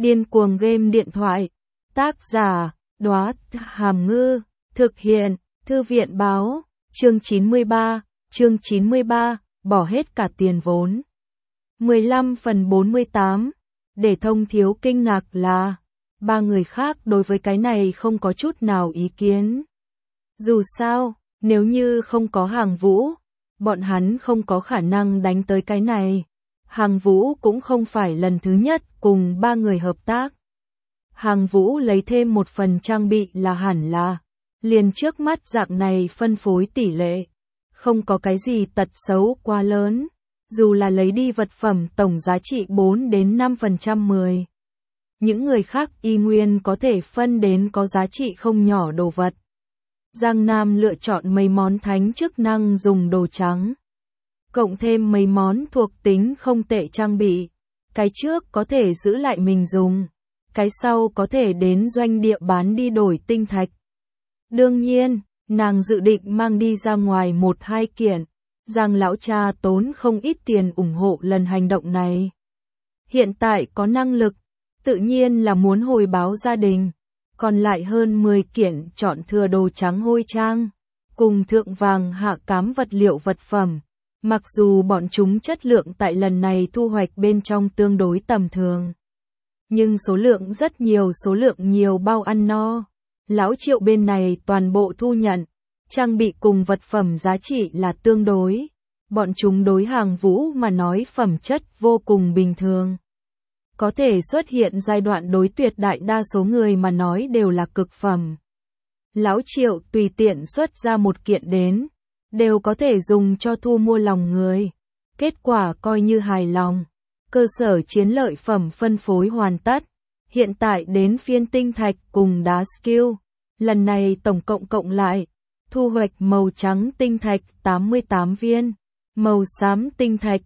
Điên cuồng game điện thoại. Tác giả, Đóa Hàm Ngư. Thực hiện, Thư viện báo. Chương 93, bỏ hết cả tiền vốn. 15/48. Để thông thiếu kinh ngạc là, ba người khác đối với cái này không có chút nào ý kiến. Dù sao, nếu như không có Hàng Vũ, bọn hắn không có khả năng đánh tới cái này. Hàng Vũ cũng không phải lần thứ nhất cùng ba người hợp tác. Hàng Vũ lấy thêm một phần trang bị là hẳn là, liền trước mắt dạng này phân phối tỷ lệ. Không có cái gì tật xấu quá lớn, dù là lấy đi vật phẩm tổng giá trị 4 đến 5% 10. Những người khác y nguyên có thể phân đến có giá trị không nhỏ đồ vật. Giang Nam lựa chọn mấy món thánh chức năng dùng đồ trắng. Cộng thêm mấy món thuộc tính không tệ trang bị. Cái trước có thể giữ lại mình dùng. Cái sau có thể đến doanh địa bán đi đổi tinh thạch. Đương nhiên, nàng dự định mang đi ra ngoài 1-2 kiện. Giang lão cha tốn không ít tiền ủng hộ lần hành động này. Hiện tại có năng lực, tự nhiên là muốn hồi báo gia đình. Còn lại hơn 10 kiện chọn thừa đồ trắng hôi trang, cùng thượng vàng hạ cám vật liệu vật phẩm. Mặc dù bọn chúng chất lượng tại lần này thu hoạch bên trong tương đối tầm thường, nhưng số lượng rất nhiều, số lượng nhiều bao ăn no. Lão Triệu bên này toàn bộ thu nhận, trang bị cùng vật phẩm giá trị là tương đối. Bọn chúng đối Hàng Vũ mà nói phẩm chất vô cùng bình thường. Có thể xuất hiện giai đoạn đối tuyệt đại đa số người mà nói đều là cực phẩm. Lão Triệu tùy tiện xuất ra một kiện đến, đều có thể dùng cho thu mua lòng người. Kết quả coi như hài lòng. Cơ sở chiến lợi phẩm phân phối hoàn tất. Hiện tại đến phiên tinh thạch cùng đá skill. Lần này tổng cộng lại, thu hoạch màu trắng tinh thạch 88 viên, màu xám tinh thạch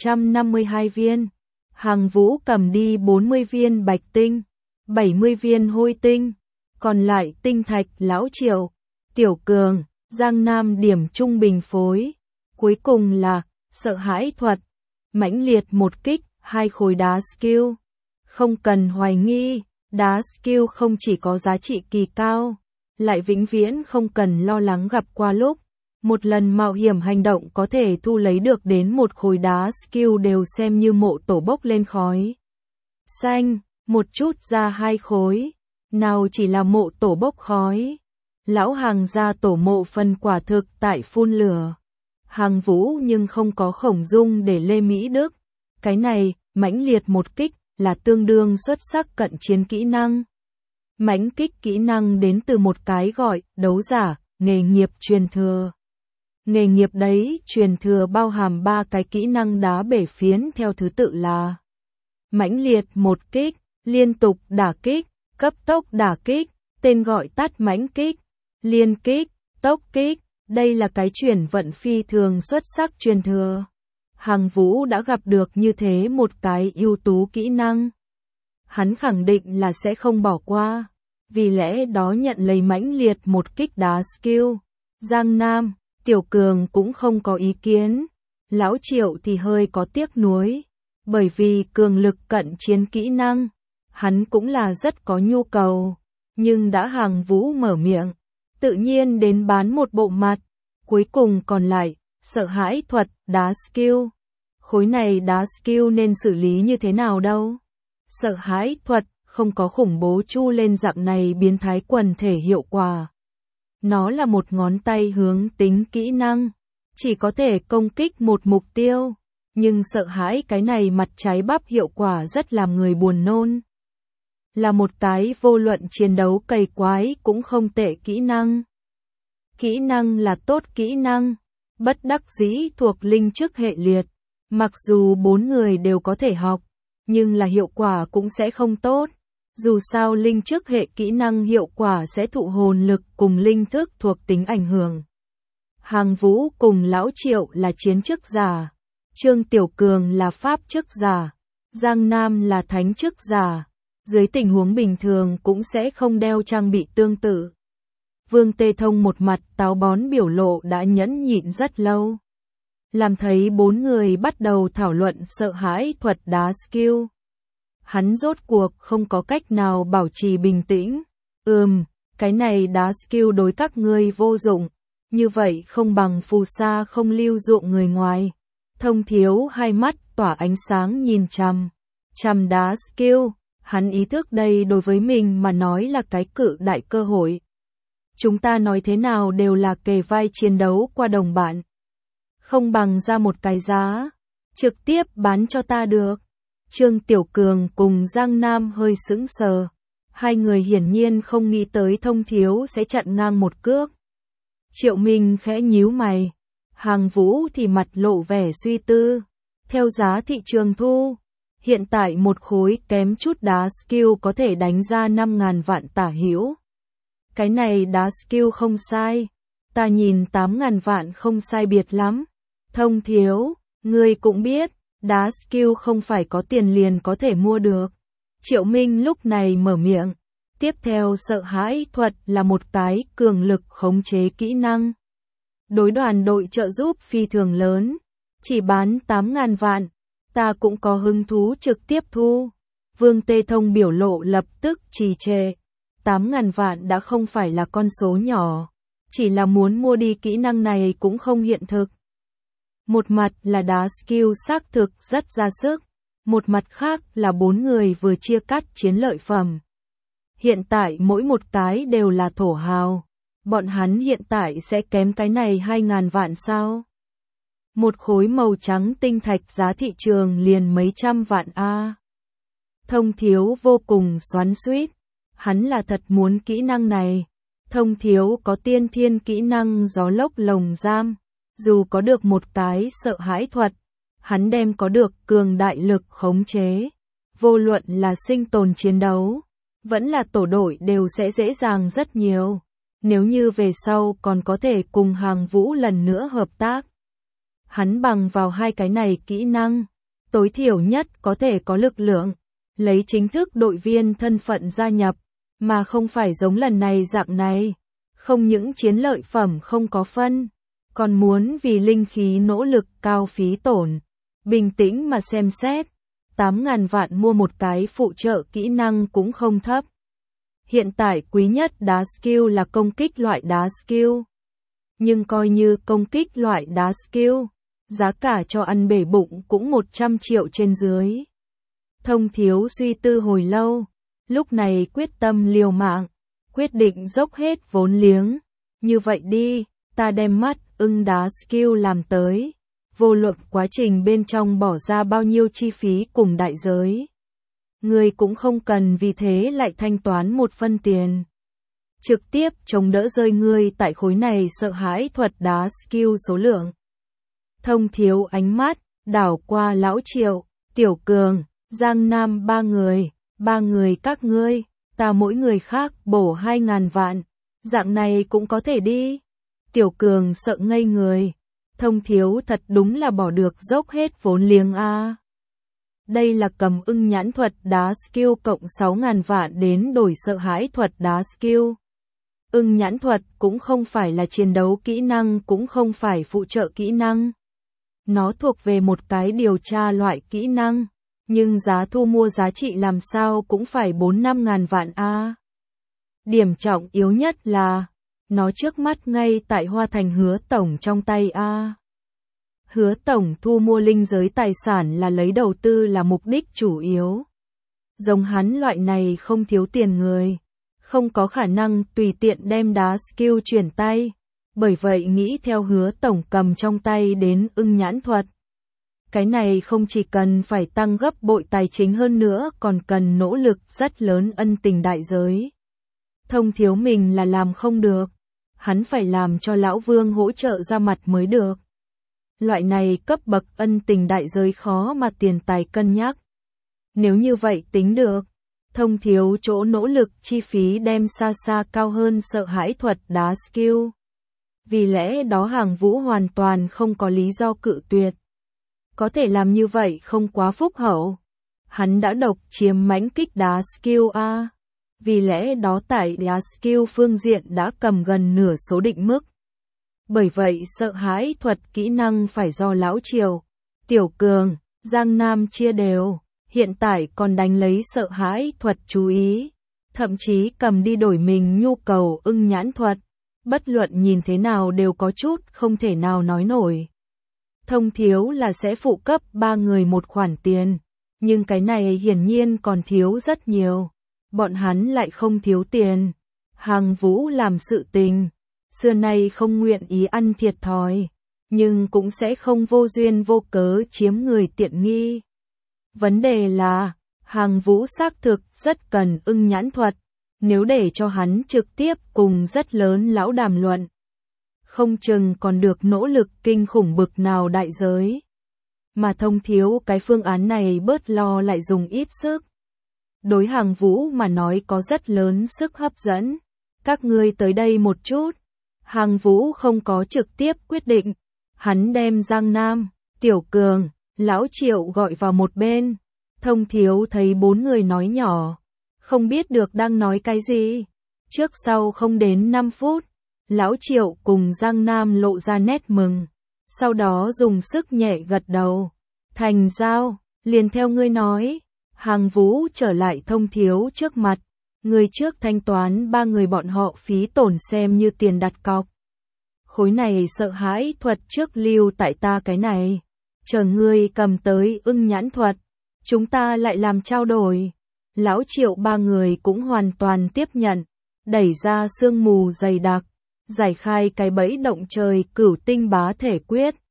152 viên. Hàng Vũ cầm đi 40 viên bạch tinh, 70 viên hôi tinh, còn lại tinh thạch Lão Triệu, Tiểu Cường, Giang Nam điểm trung bình phối. Cuối cùng là, sợ hãi thuật, mãnh liệt một kích, 2 khối đá skill. Không cần hoài nghi, đá skill không chỉ có giá trị kỳ cao, lại vĩnh viễn không cần lo lắng gặp qua lúc. Một lần mạo hiểm hành động có thể thu lấy được đến một khối đá skill đều xem như mộ tổ bốc lên khói xanh, một chút ra 2 khối, nào chỉ là mộ tổ bốc khói. Lão Hàng gia tổ mộ phần quả thực tại phun lửa. Hàng Vũ nhưng không có Khổng Dung để Lê Mỹ Đức. Cái này, mãnh liệt một kích, là tương đương xuất sắc cận chiến kỹ năng. Mãnh kích kỹ năng đến từ một cái gọi, đấu giả, nghề nghiệp truyền thừa. Nghề nghiệp đấy, truyền thừa bao hàm 3 cái kỹ năng đá bể phiến theo thứ tự là mãnh liệt một kích, liên tục đả kích, cấp tốc đả kích, tên gọi tắt mãnh kích, liên kích, tốc kích. Đây là cái chuyển vận phi thường xuất sắc truyền thừa. Hàng Vũ đã gặp được như thế một cái ưu tú kỹ năng. Hắn khẳng định là sẽ không bỏ qua. Vì lẽ đó nhận lấy mãnh liệt một kích đá skill. Giang Nam, Tiểu Cường cũng không có ý kiến. Lão Triệu thì hơi có tiếc nuối. Bởi vì cường lực cận chiến kỹ năng, hắn cũng là rất có nhu cầu. Nhưng đã Hàng Vũ mở miệng, tự nhiên đến bán một bộ mặt. Cuối cùng còn lại, sợ hãi thuật, đá skill. Khối này đá skill nên xử lý như thế nào đâu? Sợ hãi thuật, không có khủng bố chu lên dạng này biến thái quần thể hiệu quả. Nó là một ngón tay hướng tính kỹ năng, chỉ có thể công kích một mục tiêu, nhưng sợ hãi cái này mặt trái bắp hiệu quả rất làm người buồn nôn. Là một cái vô luận chiến đấu cày quái cũng không tệ kỹ năng. Kỹ năng là tốt kỹ năng, bất đắc dĩ thuộc linh chức hệ liệt. Mặc dù 4 người đều có thể học, nhưng là hiệu quả cũng sẽ không tốt. Dù sao linh chức hệ kỹ năng hiệu quả sẽ thụ hồn lực cùng linh thức thuộc tính ảnh hưởng. Hàng Vũ cùng Lão Triệu là chiến chức giả, Trương Tiểu Cường là pháp chức giả, Giang Nam là thánh chức giả. Dưới tình huống bình thường cũng sẽ không đeo trang bị tương tự. Vương Tê Thông một mặt táo bón biểu lộ đã nhẫn nhịn rất lâu. Làm thấy 4 người bắt đầu thảo luận sợ hãi thuật đá skill. Hắn rốt cuộc không có cách nào bảo trì bình tĩnh. Cái này đá skill đối các ngươi vô dụng. Như vậy không bằng phù sa không lưu dụng người ngoài. Thông Thiếu hai mắt tỏa ánh sáng nhìn chằm đá skill. Hắn ý thức đây đối với mình mà nói là cái cự đại cơ hội. Chúng ta nói thế nào đều là kề vai chiến đấu qua đồng bạn. Không bằng ra một cái giá. Trực tiếp bán cho ta được. Trương Tiểu Cường cùng Giang Nam hơi sững sờ. Hai người hiển nhiên không nghĩ tới Thông Thiếu sẽ chặn ngang một cước. Triệu Minh khẽ nhíu mày. Hàng Vũ thì mặt lộ vẻ suy tư. Theo giá thị trường thu, hiện tại một khối kém chút đá skill có thể đánh ra 5.000 vạn tả hữu. Cái này đá skill không sai. Ta nhìn 8.000 vạn không sai biệt lắm. Thông Thiếu, ngươi cũng biết, đá skill không phải có tiền liền có thể mua được. Triệu Minh lúc này mở miệng. Tiếp theo sợ hãi thuật là một cái cường lực khống chế kỹ năng. Đối đoàn đội trợ giúp phi thường lớn. Chỉ bán 8.000 vạn. Ta cũng có hứng thú trực tiếp thu. Vương Tê Thông biểu lộ lập tức trì trệ. 8.000 vạn đã không phải là con số nhỏ. Chỉ là muốn mua đi kỹ năng này cũng không hiện thực. Một mặt là đá skill xác thực rất ra sức. Một mặt khác là 4 người vừa chia cắt chiến lợi phẩm. Hiện tại mỗi một cái đều là thổ hào. Bọn hắn hiện tại sẽ kém cái này 2.000 vạn sao? Một khối màu trắng tinh thạch giá thị trường liền mấy trăm vạn a. Thông Thiếu vô cùng xoắn xuýt. Hắn là thật muốn kỹ năng này. Thông Thiếu có tiên thiên kỹ năng gió lốc lồng giam. Dù có được một cái sợ hãi thuật, hắn đem có được cường đại lực khống chế. Vô luận là sinh tồn chiến đấu, vẫn là tổ đội đều sẽ dễ dàng rất nhiều. Nếu như về sau còn có thể cùng Hàng Vũ lần nữa hợp tác. Hắn bằng vào hai cái này kỹ năng, tối thiểu nhất có thể có lực lượng, lấy chính thức đội viên thân phận gia nhập, mà không phải giống lần này dạng này. Không những chiến lợi phẩm không có phân, còn muốn vì linh khí nỗ lực cao phí tổn. Bình tĩnh mà xem xét, 8.000 vạn mua một cái phụ trợ kỹ năng cũng không thấp. Hiện tại quý nhất đá skill là công kích loại đá skill. Nhưng coi như công kích loại đá skill, giá cả cho ăn bể bụng cũng 100 triệu trên dưới. Thông Thiếu suy tư hồi lâu, lúc này quyết tâm liều mạng, quyết định dốc hết vốn liếng. Như vậy đi, ta đem mắt ưng đá skill làm tới. Vô luận quá trình bên trong bỏ ra bao nhiêu chi phí cùng đại giới. Ngươi cũng không cần vì thế lại thanh toán một phân tiền. Trực tiếp chống đỡ rơi ngươi tại khối này sợ hãi thuật đá skill số lượng. Thông Thiếu ánh mắt, đảo qua Lão Triệu, Tiểu Cường, Giang Nam ba người các ngươi, ta mỗi người khác bổ 2.000 vạn, dạng này cũng có thể đi. Tiểu Cường sợ ngây người, Thông Thiếu thật đúng là bỏ được dốc hết vốn liếng a. Đây là cầm ưng nhãn thuật đá skill cộng 6.000 vạn đến đổi sợ hãi thuật đá skill. Ưng nhãn thuật cũng không phải là chiến đấu kỹ năng cũng không phải phụ trợ kỹ năng. Nó thuộc về một cái điều tra loại kỹ năng, nhưng giá thu mua giá trị làm sao cũng phải 4-5 vạn a. Điểm trọng yếu nhất là, nó trước mắt ngay tại Hoa Thành Hứa Tổng trong tay a. Hứa Tổng thu mua linh giới tài sản là lấy đầu tư là mục đích chủ yếu. Giống hắn loại này không thiếu tiền người, không có khả năng tùy tiện đem đá skill chuyển tay. Bởi vậy nghĩ theo Hứa Tổng cầm trong tay đến ưng nhãn thuật. Cái này không chỉ cần phải tăng gấp bội tài chính hơn nữa còn cần nỗ lực rất lớn ân tình đại giới. Thông Thiếu mình là làm không được. Hắn phải làm cho Lão Vương hỗ trợ ra mặt mới được. Loại này cấp bậc ân tình đại giới khó mà tiền tài cân nhắc. Nếu như vậy tính được, Thông Thiếu chỗ nỗ lực chi phí đem xa xa cao hơn sợ hãi thuật đá skill. Vì lẽ đó Hàng Vũ hoàn toàn không có lý do cự tuyệt. Có thể làm như vậy không quá phúc hậu. Hắn đã độc chiếm mãnh kích đá skill a. Vì lẽ đó tại đá skill phương diện đã cầm gần nửa số định mức. Bởi vậy sợ hãi thuật kỹ năng phải do Lão Triều, Tiểu Cường, Giang Nam chia đều. hiện tại còn đánh lấy sợ hãi thuật chú ý, thậm chí cầm đi đổi mình nhu cầu ưng nhãn thuật, bất luận nhìn thế nào đều có chút không thể nào nói nổi. Thông thiếu là sẽ phụ cấp 3 người một khoản tiền, nhưng cái này hiển nhiên còn thiếu rất nhiều. Bọn hắn lại không thiếu tiền. Hằng Vũ làm sự tình, xưa nay không nguyện ý ăn thiệt thòi, nhưng cũng sẽ không vô duyên vô cớ chiếm người tiện nghi. Vấn đề là, Hằng Vũ xác thực rất cần ưng nhãn thuật, nếu để cho hắn trực tiếp cùng rất lớn lão đàm luận, không chừng còn được nỗ lực kinh khủng bực nào đại giới. Mà thông thiếu cái phương án này bớt lo lại dùng ít sức. Đối Hằng Vũ mà nói có rất lớn sức hấp dẫn. Các ngươi tới đây một chút. Hằng Vũ không có trực tiếp quyết định. Hắn đem Giang Nam, Tiểu Cường, Lão Triệu gọi vào một bên. Thông thiếu thấy 4 người nói nhỏ, không biết được đang nói cái gì. Trước sau không đến 5 phút, Lão Triệu cùng Giang Nam lộ ra nét mừng. Sau đó dùng sức nhẹ gật đầu. Thành giao, liền theo ngươi nói. Hằng Vũ trở lại thông thiếu trước mặt. Người trước thanh toán 3 người bọn họ phí tổn xem như tiền đặt cọc. Khối này sợ hãi thuật trước lưu tại ta cái này. Chờ ngươi cầm tới ưng nhãn thuật, chúng ta lại làm trao đổi. Lão Triệu 3 người cũng hoàn toàn tiếp nhận. Đẩy ra sương mù dày đặc, giải khai cái bẫy động trời cửu tinh bá thể quyết.